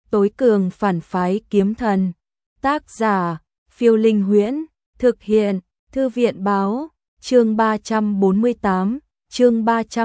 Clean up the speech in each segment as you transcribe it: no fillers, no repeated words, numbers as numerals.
tối cường phản phái kiếm thần. Tác giả, Phiêu Linh Huyễn, thực hiện, Thư viện báo, chương 348, chương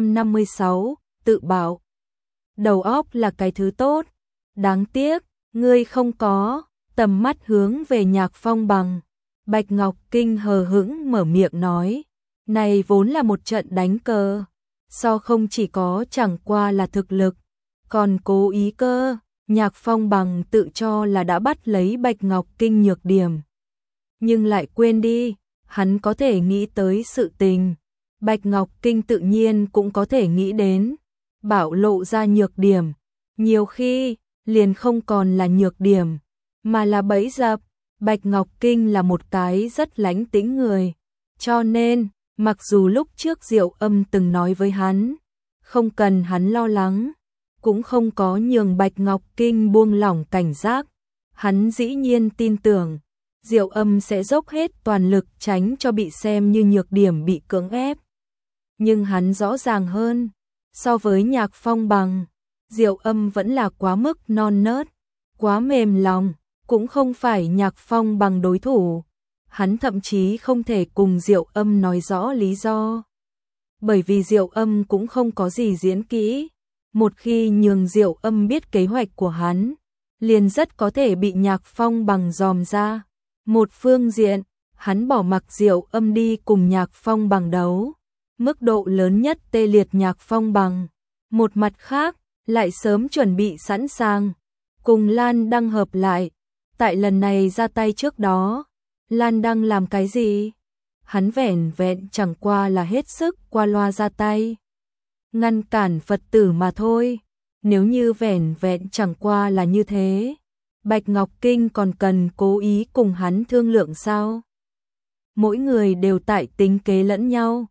356, tự bảo. Đầu óc là cái thứ tốt, đáng tiếc, ngươi không có, tầm mắt hướng về Nhạc Phong Bằng. Bạch Ngọc Kinh hờ hững mở miệng nói, này vốn là một trận đánh cờ, so không chỉ có chẳng qua là thực lực, còn cố ý cơ. Nhạc Phong Bằng tự cho là đã bắt lấy Bạch Ngọc Kinh nhược điểm, nhưng lại quên đi, hắn có thể nghĩ tới sự tình, Bạch Ngọc Kinh tự nhiên cũng có thể nghĩ đến, bảo lộ ra nhược điểm, nhiều khi liền không còn là nhược điểm, mà là bẫy dập. Bạch Ngọc Kinh là một cái rất lãnh tĩnh người, cho nên, mặc dù lúc trước Diệu Âm từng nói với hắn, không cần hắn lo lắng, cũng không có nhường Bạch Ngọc Kinh buông lỏng cảnh giác, hắn dĩ nhiên tin tưởng, Diệu Âm sẽ dốc hết toàn lực tránh cho bị xem như nhược điểm bị cưỡng ép. Nhưng hắn rõ ràng hơn, so với Nhạc Phong Bằng, Diệu Âm vẫn là quá mức non nớt, quá mềm lòng, cũng không phải Nhạc Phong Bằng đối thủ. Hắn thậm chí không thể cùng Diệu Âm nói rõ lý do. Bởi vì Diệu Âm cũng không có gì diễn kỹ. Một khi nhường Diệu Âm biết kế hoạch của hắn, liền rất có thể bị Nhạc Phong Bằng dòm ra. Một phương diện, hắn bỏ mặc Diệu Âm đi cùng Nhạc Phong Bằng đấu, mức độ lớn nhất tê liệt Nhạc Phong Bằng. Một mặt khác, lại sớm chuẩn bị sẵn sàng, cùng Lan Đăng hợp lại. Tại lần này ra tay trước đó, Lan Đăng làm cái gì? Hắn vẻn vẹn chẳng qua là hết sức qua loa ra tay, ngăn cản Phật tử mà thôi. Nếu như vẻn vẹn chẳng qua là như thế, Bạch Ngọc Kinh còn cần cố ý cùng hắn thương lượng sao? Mỗi người đều tại tính kế lẫn nhau,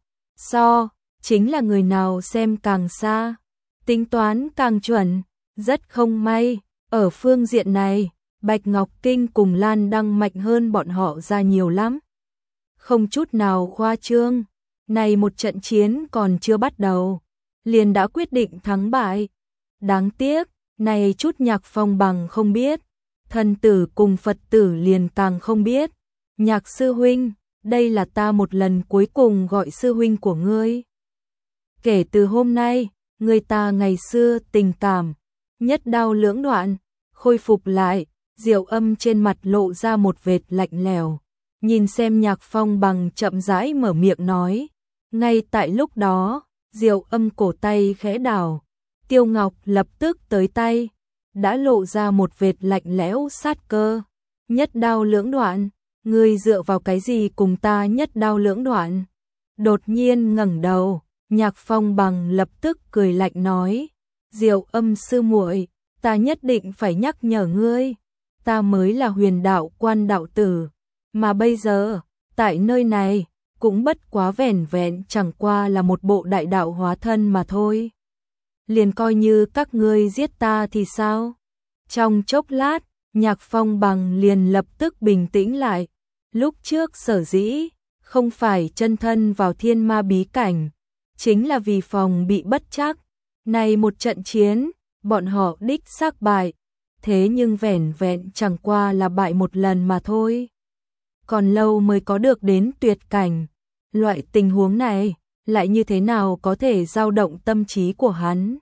chính là người nào xem càng xa, tính toán càng chuẩn. Rất không may, ở phương diện này, Bạch Ngọc Kinh cùng Lan Đăng mạnh hơn bọn họ ra nhiều lắm. Không chút nào khoa trương, này một trận chiến còn chưa bắt đầu, liền đã quyết định thắng bại. Đáng tiếc, này chút Nhạc Phong Bằng không biết, thần tử cùng Phật tử liền càng không biết. Nhạc sư huynh, đây là ta một lần cuối cùng gọi sư huynh của ngươi. Kể từ hôm nay, người ta ngày xưa tình cảm, nhất đao lưỡng đoạn, khôi phục lại. Diệu Âm trên mặt lộ ra một vệt lạnh lẽo, nhìn xem Nhạc Phong Bằng chậm rãi mở miệng nói. Ngay tại lúc đó, Diệu Âm cổ tay khẽ đảo, Tiêu Ngọc lập tức tới tay, đã lộ ra một vệt lạnh lẽo sát cơ. Nhất đao lưỡng đoạn, ngươi dựa vào cái gì cùng ta nhất đao lưỡng đoạn? Đột nhiên ngẩng đầu, Nhạc Phong Bằng lập tức cười lạnh nói, Diệu Âm sư muội, ta nhất định phải nhắc nhở ngươi. Ta mới là huyền đạo quan đạo tử, mà bây giờ, tại nơi này, cũng bất quá vẻn vẹn chẳng qua là một bộ đại đạo hóa thân mà thôi. Liền coi như các ngươi giết ta thì sao? Trong chốc lát, Nhạc Phong Bằng liền lập tức bình tĩnh lại. Lúc trước sở dĩ, không phải chân thân vào thiên ma bí cảnh, chính là vì phòng bị bất trắc. Này một trận chiến, bọn họ đích xác bại. Thế nhưng vẻn vẹn chẳng qua là bại một lần mà thôi. Còn lâu mới có được đến tuyệt cảnh. Loại tình huống này, lại như thế nào có thể dao động tâm trí của hắn?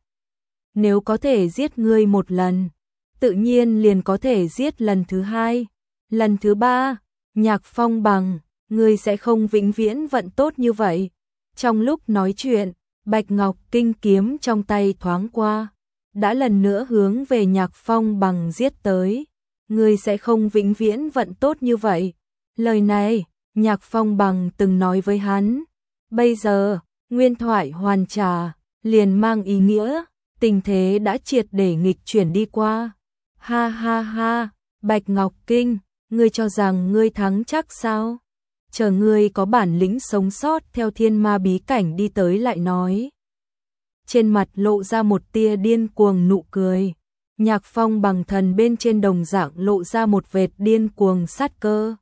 Nếu có thể giết ngươi một lần, tự nhiên liền có thể giết lần thứ hai, lần thứ ba. Nhạc Phong Bằng, ngươi sẽ không vĩnh viễn vận tốt như vậy. Trong lúc nói chuyện, Bạch Ngọc Kinh kiếm trong tay thoáng qua, đã lần nữa hướng về Nhạc Phong Bằng giết tới. Ngươi sẽ không vĩnh viễn vận tốt như vậy. Lời này, Nhạc Phong Bằng từng nói với hắn. Bây giờ, nguyên thoại hoàn trả, liền mang ý nghĩa, tình thế đã triệt để nghịch chuyển đi qua. Ha ha ha, Bạch Ngọc Kinh, ngươi cho rằng ngươi thắng chắc sao? Chờ ngươi có bản lĩnh sống sót theo thiên ma bí cảnh đi tới lại nói. Trên mặt lộ ra một tia điên cuồng nụ cười. Nhạc Phong Bằng thần bên trên đồng dạng lộ ra một vệt điên cuồng sát cơ.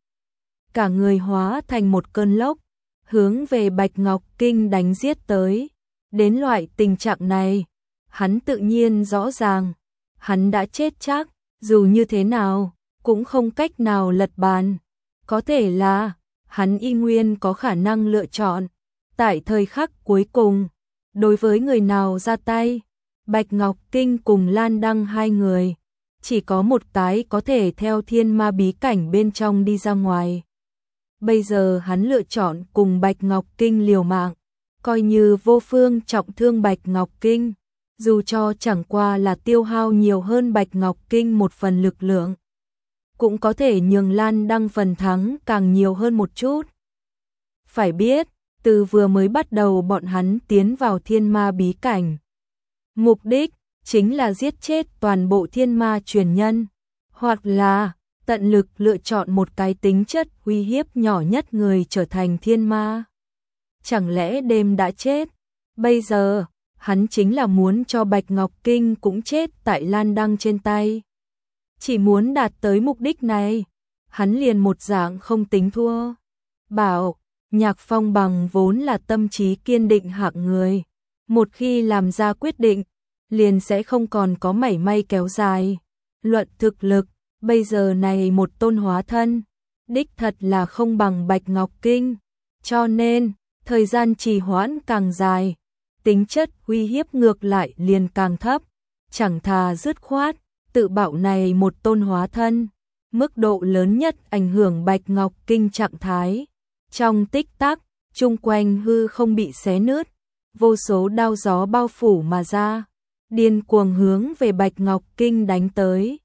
Cả người hóa thành một cơn lốc, hướng về Bạch Ngọc Kinh đánh giết tới. Đến loại tình trạng này, hắn tự nhiên rõ ràng, hắn đã chết chắc, dù như thế nào, cũng không cách nào lật bàn. Có thể là, hắn y nguyên có khả năng lựa chọn. Tại thời khắc cuối cùng, đối với người nào ra tay, Bạch Ngọc Kinh cùng Lan Đăng hai người, chỉ có một cái có thể theo thiên ma bí cảnh bên trong đi ra ngoài. Bây giờ hắn lựa chọn cùng Bạch Ngọc Kinh liều mạng, coi như vô phương trọng thương Bạch Ngọc Kinh, dù cho chẳng qua là tiêu hao nhiều hơn Bạch Ngọc Kinh một phần lực lượng, cũng có thể nhường Lan Đăng phần thắng càng nhiều hơn một chút. Phải biết, từ vừa mới bắt đầu bọn hắn tiến vào thiên ma bí cảnh, mục đích chính là giết chết toàn bộ thiên ma truyền nhân, hoặc là tận lực lựa chọn một cái tính chất uy hiếp nhỏ nhất người trở thành thiên ma. Chẳng lẽ đêm đã chết? Bây giờ, hắn chính là muốn cho Bạch Ngọc Kinh cũng chết tại Lan Đăng trên tay. Chỉ muốn đạt tới mục đích này, hắn liền một dạng không tính thua. Bảo, Nhạc Phong Bằng vốn là tâm trí kiên định hạng người. Một khi làm ra quyết định, liền sẽ không còn có mảy may kéo dài. Luận thực lực, bây giờ này một tôn hóa thân, đích thật là không bằng Bạch Ngọc Kinh. Cho nên, thời gian trì hoãn càng dài, tính chất uy hiếp ngược lại liền càng thấp. Chẳng thà dứt khoát, tự bạo này một tôn hóa thân, mức độ lớn nhất ảnh hưởng Bạch Ngọc Kinh trạng thái. Trong tích tắc, chung quanh hư không bị xé nứt, vô số đao gió bao phủ mà ra, điên cuồng hướng về Bạch Ngọc Kinh đánh tới.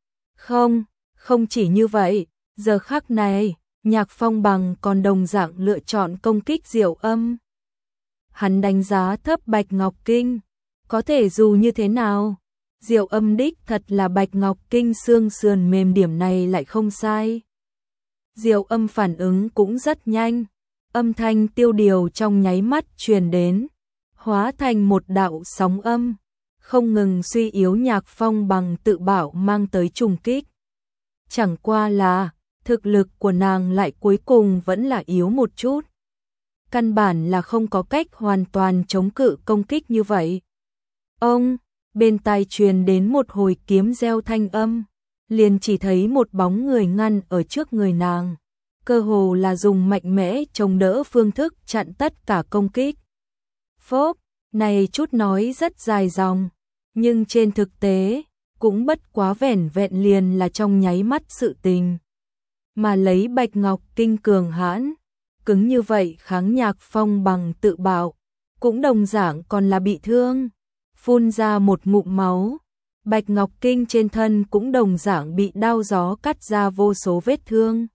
Không chỉ như vậy, giờ khắc này, Nhạc Phong Bằng còn đồng dạng lựa chọn công kích Diệu Âm. Hắn đánh giá thấp Bạch Ngọc Kinh, có thể dù như thế nào, Diệu Âm đích thật là Bạch Ngọc Kinh xương sườn mềm, điểm này lại không sai. Diệu Âm phản ứng cũng rất nhanh, âm thanh tiêu điều trong nháy mắt truyền đến, hóa thành một đạo sóng âm, không ngừng suy yếu Nhạc Phong Bằng tự bảo mang tới trùng kích. Chẳng qua là, thực lực của nàng lại cuối cùng vẫn là yếu một chút. Căn bản là không có cách hoàn toàn chống cự công kích như vậy. Ông, bên tai truyền đến một hồi kiếm reo thanh âm, liền chỉ thấy một bóng người ngăn ở trước người nàng, cơ hồ là dùng mạnh mẽ chống đỡ phương thức chặn tất cả công kích. Phốp, này chút nói rất dài dòng, nhưng trên thực tế, cũng bất quá vẻn vẹn liền là trong nháy mắt sự tình. Mà lấy Bạch Ngọc Kinh cường hãn, cứng như vậy kháng Nhạc Phong Bằng tự bạo, cũng đồng dạng còn là bị thương, phun ra một ngụm máu. Bạch Ngọc Kinh trên thân cũng đồng dạng bị đao gió cắt ra vô số vết thương.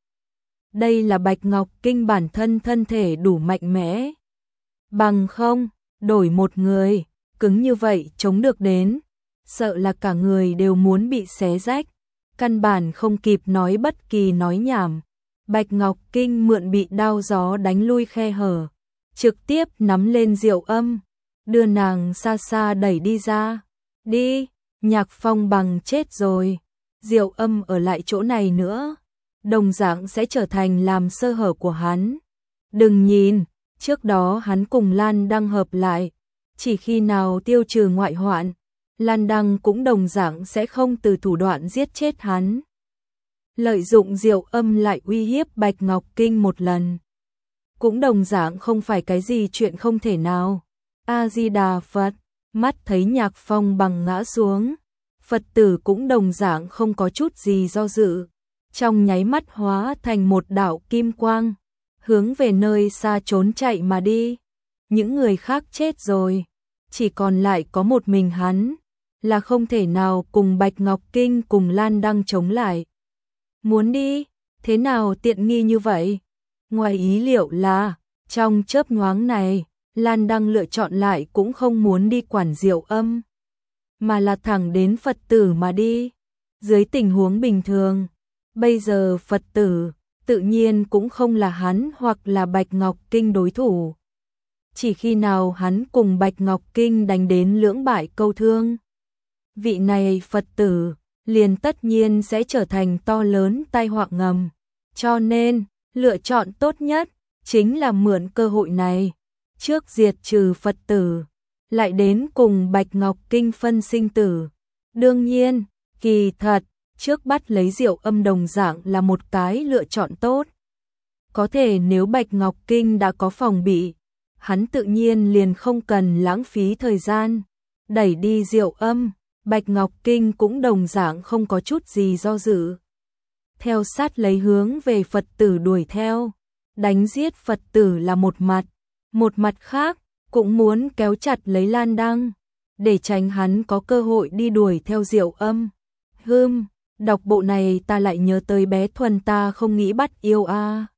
Đây là Bạch Ngọc Kinh bản thân thân thể đủ mạnh mẽ. Bằng không, đổi một người, cứng như vậy chống được đến, sợ là cả người đều muốn bị xé rách. Căn bản không kịp nói bất kỳ nói nhảm, Bạch Ngọc Kinh mượn bị đao gió đánh lui khe hở, trực tiếp nắm lên Diệu Âm, đưa nàng xa xa đẩy đi ra. Đi, Nhạc Phong Bằng chết rồi, Diệu Âm ở lại chỗ này nữa, đồng dạng sẽ trở thành làm sơ hở của hắn. Đừng nhìn, trước đó hắn cùng Lan Đăng hợp lại, chỉ khi nào tiêu trừ ngoại hoạn, Lan Đăng cũng đồng dạng sẽ không từ thủ đoạn giết chết hắn. Lợi dụng Diệu Âm lại uy hiếp Bạch Ngọc Kinh một lần, cũng đồng dạng không phải cái gì chuyện không thể nào. A-di-đà Phật, mắt thấy Nhạc Phong Bằng ngã xuống, Phật tử cũng đồng dạng không có chút gì do dự, trong nháy mắt hóa thành một đạo kim quang, hướng về nơi xa trốn chạy mà đi. Những người khác chết rồi, chỉ còn lại có một mình hắn, là không thể nào cùng Bạch Ngọc Kinh cùng Lan Đăng chống lại. Muốn đi, thế nào tiện nghi như vậy? Ngoài ý liệu là, trong chớp nhoáng này, Lan Đăng lựa chọn lại cũng không muốn đi quản Diệu Âm, mà là thẳng đến Phật tử mà đi. Dưới tình huống bình thường, bây giờ Phật tử tự nhiên cũng không là hắn hoặc là Bạch Ngọc Kinh đối thủ. Chỉ khi nào hắn cùng Bạch Ngọc Kinh đánh đến lưỡng bại câu thương, vị này Phật tử liền tất nhiên sẽ trở thành to lớn tai họa ngầm. Cho nên, lựa chọn tốt nhất chính là mượn cơ hội này, trước diệt trừ Phật tử, lại đến cùng Bạch Ngọc Kinh phân sinh tử. Đương nhiên, kỳ thật, trước bắt lấy Diệu Âm đồng dạng là một cái lựa chọn tốt. Có thể nếu Bạch Ngọc Kinh đã có phòng bị, hắn tự nhiên liền không cần lãng phí thời gian, đẩy đi Diệu Âm, Bạch Ngọc Kinh cũng đồng dạng không có chút gì do dự. Theo sát lấy hướng về Phật tử đuổi theo, đánh giết Phật tử là một mặt khác, cũng muốn kéo chặt lấy Lan Đăng, để tránh hắn có cơ hội đi đuổi theo Diệu Âm. Đọc bộ này ta lại nhớ tới bé Thuần ta không nghĩ bắt yêu a.